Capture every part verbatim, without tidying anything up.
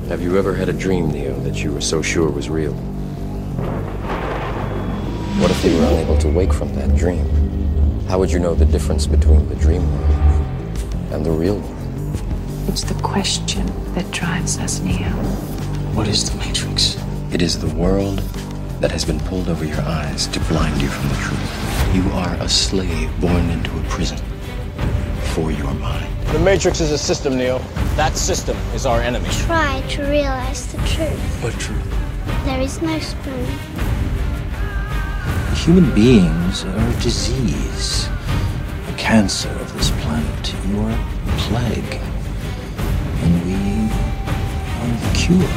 Have you ever had a dream, Neo, that you were so sure was real? What if you were unable to wake from that dream? How would you know the difference between the dream world and the real world? It's the question that drives us, Neo. What is the Matrix? It is the world that has been pulled over your eyes to blind you from the truth. You are a slave born into a prison for your mind. The Matrix is a system, Neo. That system is our enemy. Try to realize the truth. What truth? There is no spoon. Human beings are a disease, a cancer of this planet. You are a plague, and we are the cure.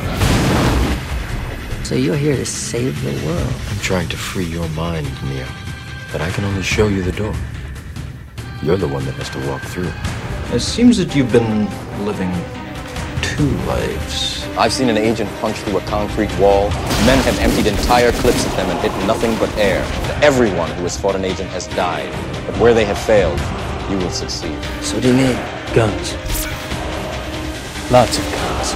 So you're here to save the world. I'm trying to free your mind, Neo, but I can only show you the door. You're the one that has to walk through. It seems that you've been living two lives. I've seen an agent punch through a concrete wall. Men have emptied entire clips at them and hit nothing but air. Everyone who has fought an agent has died. But where they have failed, you will succeed. So what do you need? Guns. Lots of guns.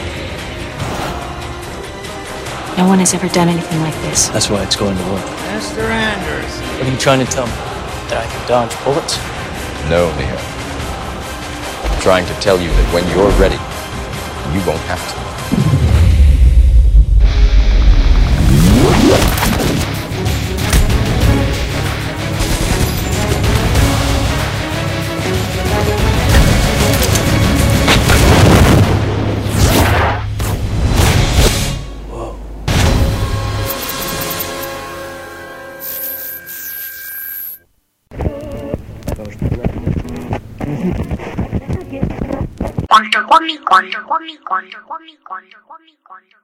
No one has ever done anything like this. That's why it's going to work. Mister Anders. What are you trying to tell me? That I can dodge bullets? No, Neo. I'm trying to tell you that when you're ready, you won't have to. Cuando come, cuando come, cuando come, cuando come, cuando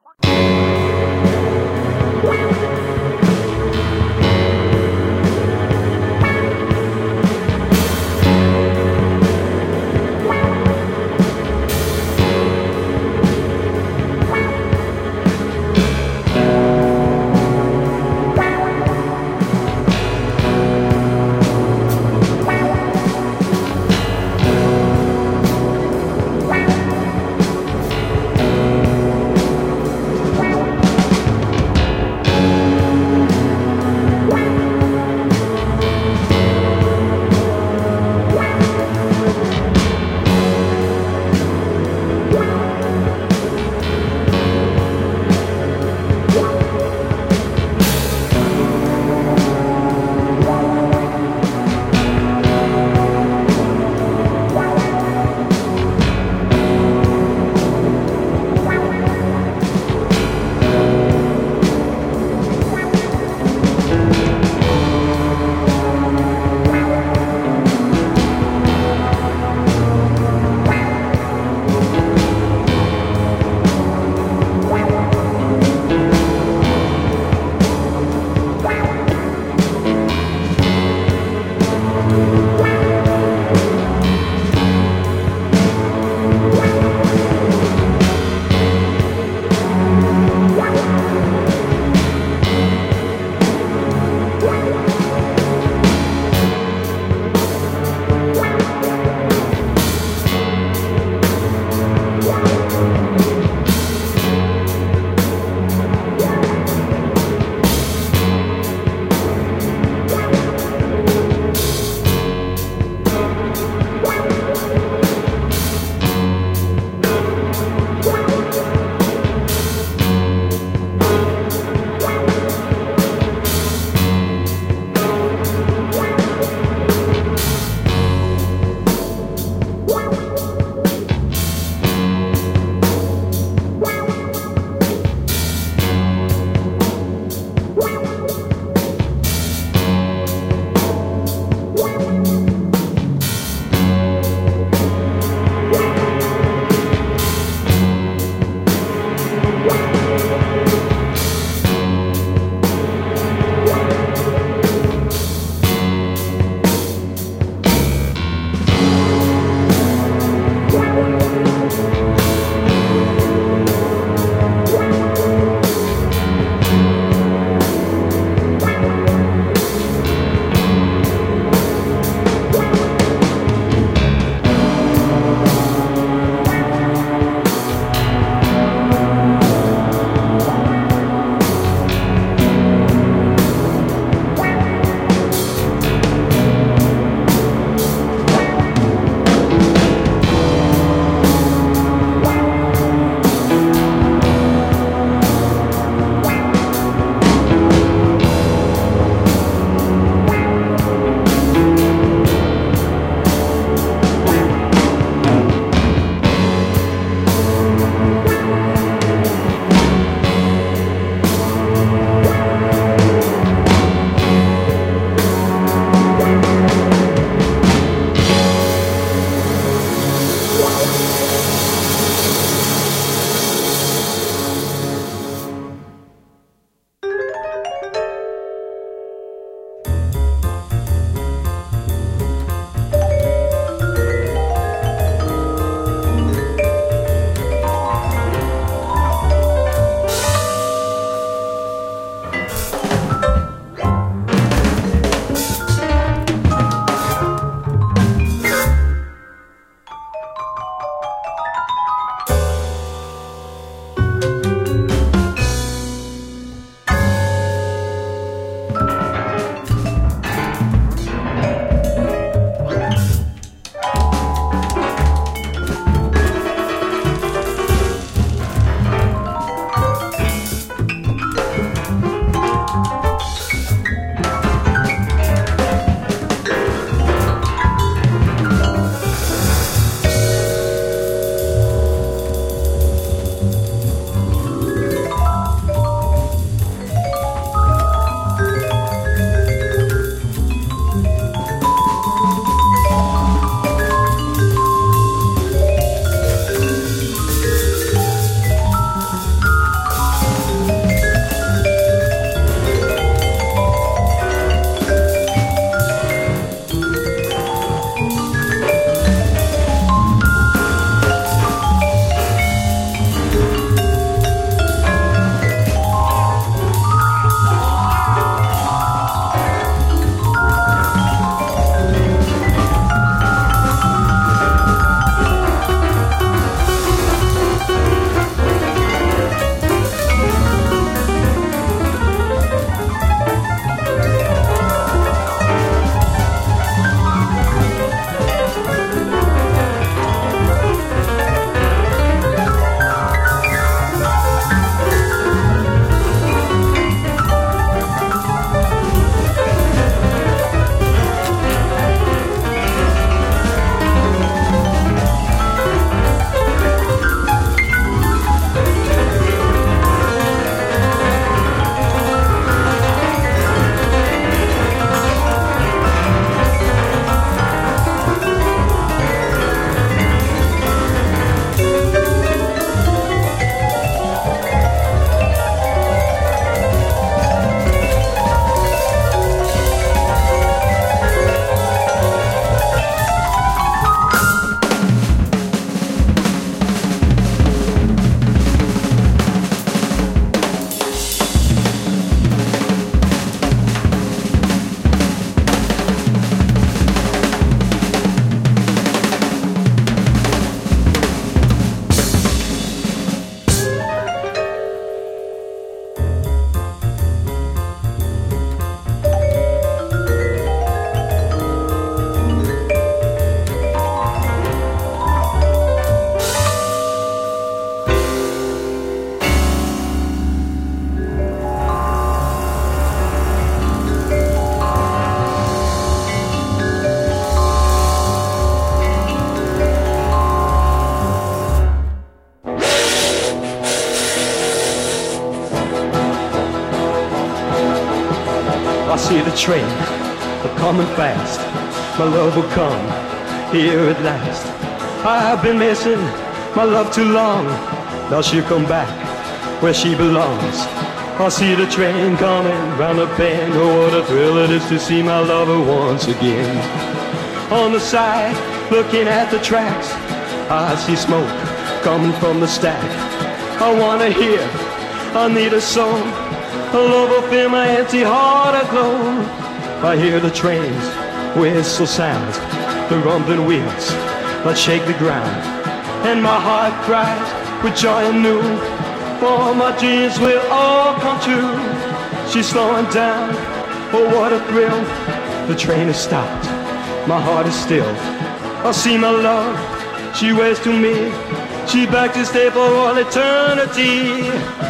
see the train coming fast. My love will come here at last. I've been missing my love too long. Now she'll come back where she belongs. I see the train coming round the bend. Oh, what a thrill it is to see my lover once again. On the side, looking at the tracks, I see smoke coming from the stack. I wanna hear, I need a song. A love will fill my empty heart aglow. I hear the trains whistle sounds, the rumbling wheels that shake the ground, and my heart cries with joy anew, for my dreams will all come true. She's slowing down, oh what a thrill. The train has stopped, my heart is still. I see my love, she waits to me. She's back to stay for all eternity.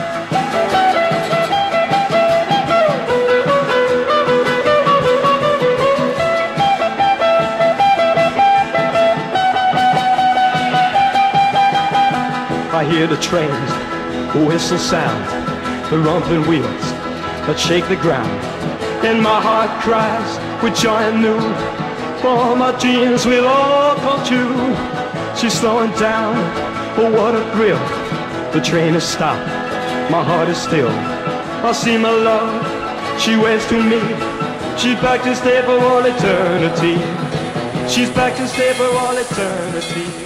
I hear the trains whistle sound, the rumbling wheels that shake the ground, and my heart cries with joy anew, for my dreams will all come true. She's slowing down, oh what a thrill. The train has stopped, my heart is still. I see my love, she waits to me. She's back to stay for all eternity. She's back to stay for all eternity.